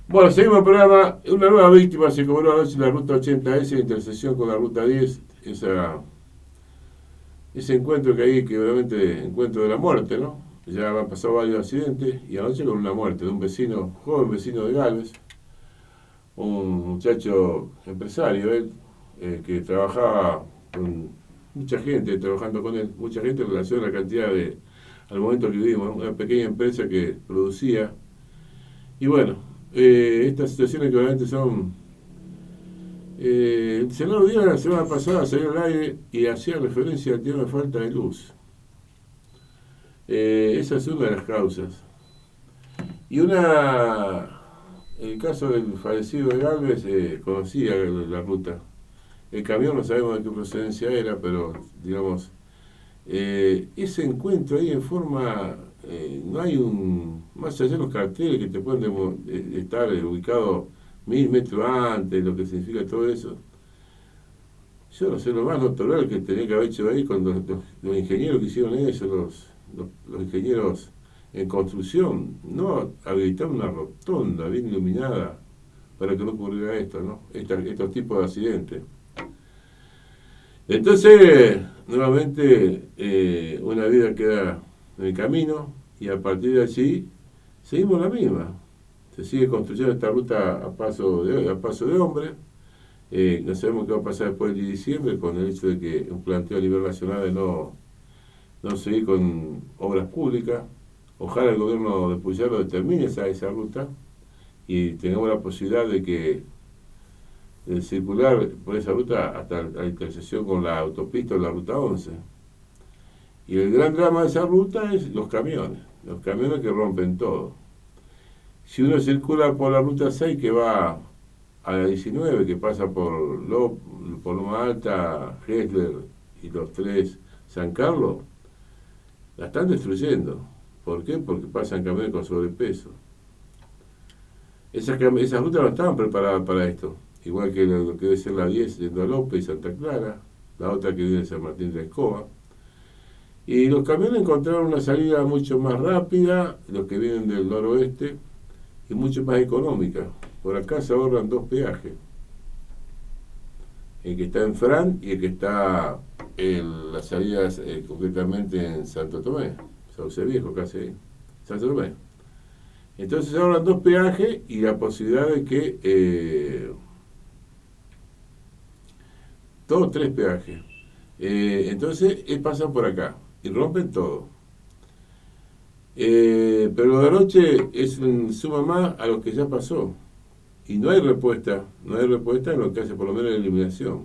Bueno, seguimos el programa. Una nueva víctima se cobró anoche en la ruta 80S en intersección con la ruta 10. Ese encuentro que hay, que obviamente encuentro de la muerte, ¿no? Ya han pasado varios accidentes y anoche con una muerte de un vecino, joven vecino de Galvez, un muchacho empresario, él, que trabajaba con mucha gente, trabajando con él, mucha gente en relación a la cantidad de, al momento que vivimos, una pequeña empresa que producía. Y bueno, estas situaciones que obviamente son... el Senado Díaz la semana pasada salió al aire y hacía referencia al tema de falta de luz. Esa es una de las causas. Y el caso del fallecido de Galvez, conocía la ruta. El camión no sabemos de qué procedencia era, pero digamos, ese encuentro ahí en forma, no hay más allá de los carteles que te pueden estar ubicados 1000 metros antes, lo que significa todo eso. Yo no sé, lo más natural que tenía que haber hecho ahí con los ingenieros que hicieron eso, los ingenieros en construcción, no habilitar una rotonda bien iluminada para que no ocurriera esto, ¿no? Estos tipos de accidentes. Entonces, nuevamente, una vida queda en el camino y a partir de allí seguimos la misma. Se sigue construyendo esta ruta a paso de hombre. No sabemos qué va a pasar después del 10 de diciembre con el hecho de que un planteo a nivel nacional de no seguir con obras públicas. Ojalá el gobierno de Puyaro determine esa ruta y tengamos la posibilidad de que circular por esa ruta hasta la intersección con la autopista o la ruta 11. Y el gran drama de esa ruta es los camiones que rompen todo. Si uno circula por la ruta 6 que va a la 19, que pasa por Loma Alta, Hessler y los 3 San Carlos, la están destruyendo. ¿Por qué? Porque pasan camiones con sobrepeso. Esas rutas no estaban preparadas para esto. Igual que lo que debe ser la 10 yendo a López y Santa Clara, la otra que viene de San Martín de Escoba. Y los camiones encontraron una salida mucho más rápida, los que vienen del noroeste, y mucho más económica. Por acá se ahorran 2 peajes. El que está en Fran y el que está en las salidas concretamente en Santo Tomé. Sauce Viejo, casi ahí. Santo Tomé. Entonces se ahorran 2 peajes y la posibilidad de que... todos 3 peajes. Entonces pasan por acá y rompen todo. Pero lo de anoche suma más a lo que ya pasó. Y no hay respuesta en lo que hace por lo menos la eliminación.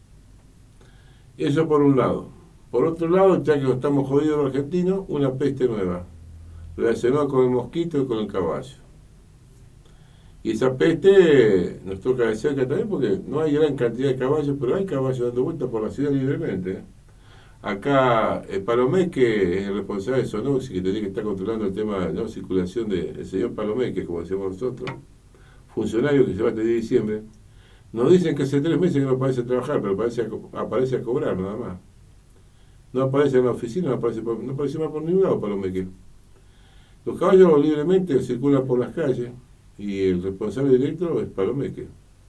Eso por un lado. Por otro lado, ya que estamos jodidos los argentinos, una peste nueva, relacionada con el mosquito y con el caballo. Y esa peste nos toca de cerca también porque no hay gran cantidad de caballos, pero hay caballos dando vueltas por la ciudad libremente. Acá Palomeque es el responsable de Sonoxi, que tenía que estar controlando el tema de no circulación del señor Palomeque, como decíamos nosotros, funcionario que se va hasta el 10 de diciembre. Nos dicen que hace 3 meses que no aparece a trabajar, pero aparece a cobrar nada más. No aparece en la oficina, no aparece más por ningún lado Palomeque. Los caballos libremente circulan por las calles y el responsable directo es Palomeque.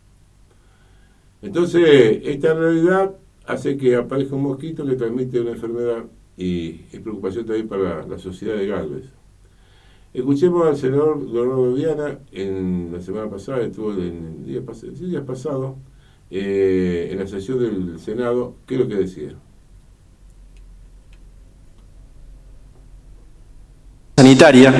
Entonces, esta realidad hace que aparezca un mosquito que transmite una enfermedad y es preocupación también para la sociedad de Galvez. Escuchemos al senador Leonardo Viana, la semana pasada, estuvo en días pasados, en la sesión del Senado, ¿qué es lo que decía? Sanitaria.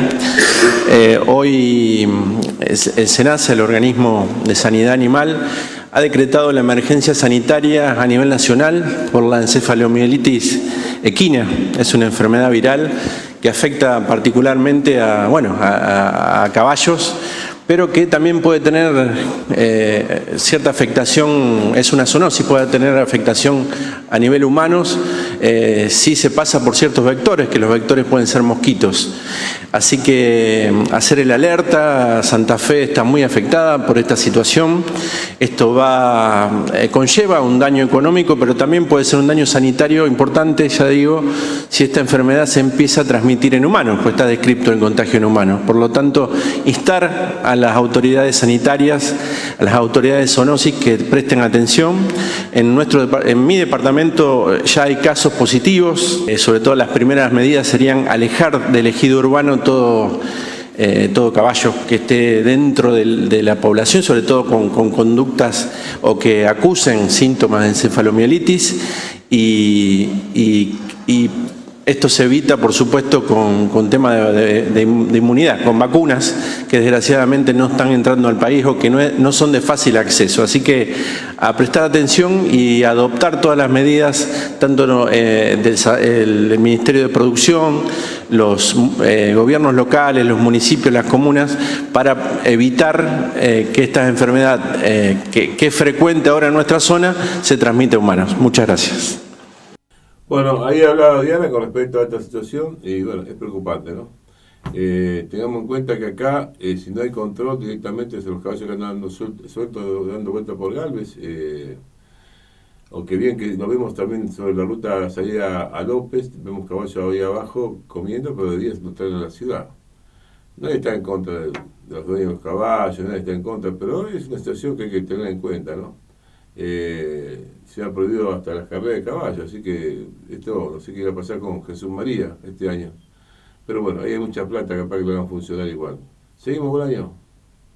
Hoy el SENASA, el organismo de sanidad animal, ha decretado la emergencia sanitaria a nivel nacional por la encefalomielitis equina. Es una enfermedad viral que afecta particularmente a caballos, pero que también puede tener cierta afectación, es una zoonosis, puede tener afectación a nivel humanos sí se pasa por ciertos vectores, que los vectores pueden ser mosquitos. Así que hacer el alerta. Santa Fe está muy afectada por esta situación. Esto conlleva un daño económico, pero también puede ser un daño sanitario importante, ya digo, si esta enfermedad se empieza a transmitir en humanos, pues está descrito el contagio en humanos. Por lo tanto, instar a las autoridades sanitarias, a las autoridades de zoonosis que presten atención. En mi departamento ya hay casos positivos, sobre todo las primeras medidas serían alejar del ejido urbano todo caballo que esté dentro de la población, sobre todo con conductas o que acusen síntomas de encefalomielitis, y esto se evita, por supuesto, con temas de inmunidad, con vacunas que desgraciadamente no están entrando al país o que no son de fácil acceso. Así que a prestar atención y adoptar todas las medidas, tanto del Ministerio de Producción, los gobiernos locales, los municipios, las comunas, para evitar que esta enfermedad, que es frecuente ahora en nuestra zona, se transmita a humanos. Muchas gracias. Bueno, ahí hablaba Diana con respecto a esta situación y bueno, es preocupante, ¿no? Tengamos en cuenta que acá, si no hay control directamente sobre los caballos que andan dando sueltos, dando vueltas por Galvez, aunque bien que lo vemos también sobre la ruta salida a López, vemos caballos ahí abajo comiendo, pero de día no están en la ciudad. Nadie está en contra de los dueños de los caballos, nadie está en contra, pero es una situación que hay que tener en cuenta, ¿no? Se han prohibido hasta las carreras de caballos, así que esto no sé qué va a pasar con Jesús María este año. Pero bueno, ahí hay mucha plata capaz que lo hagan funcionar igual. ¿Seguimos, Bolaño?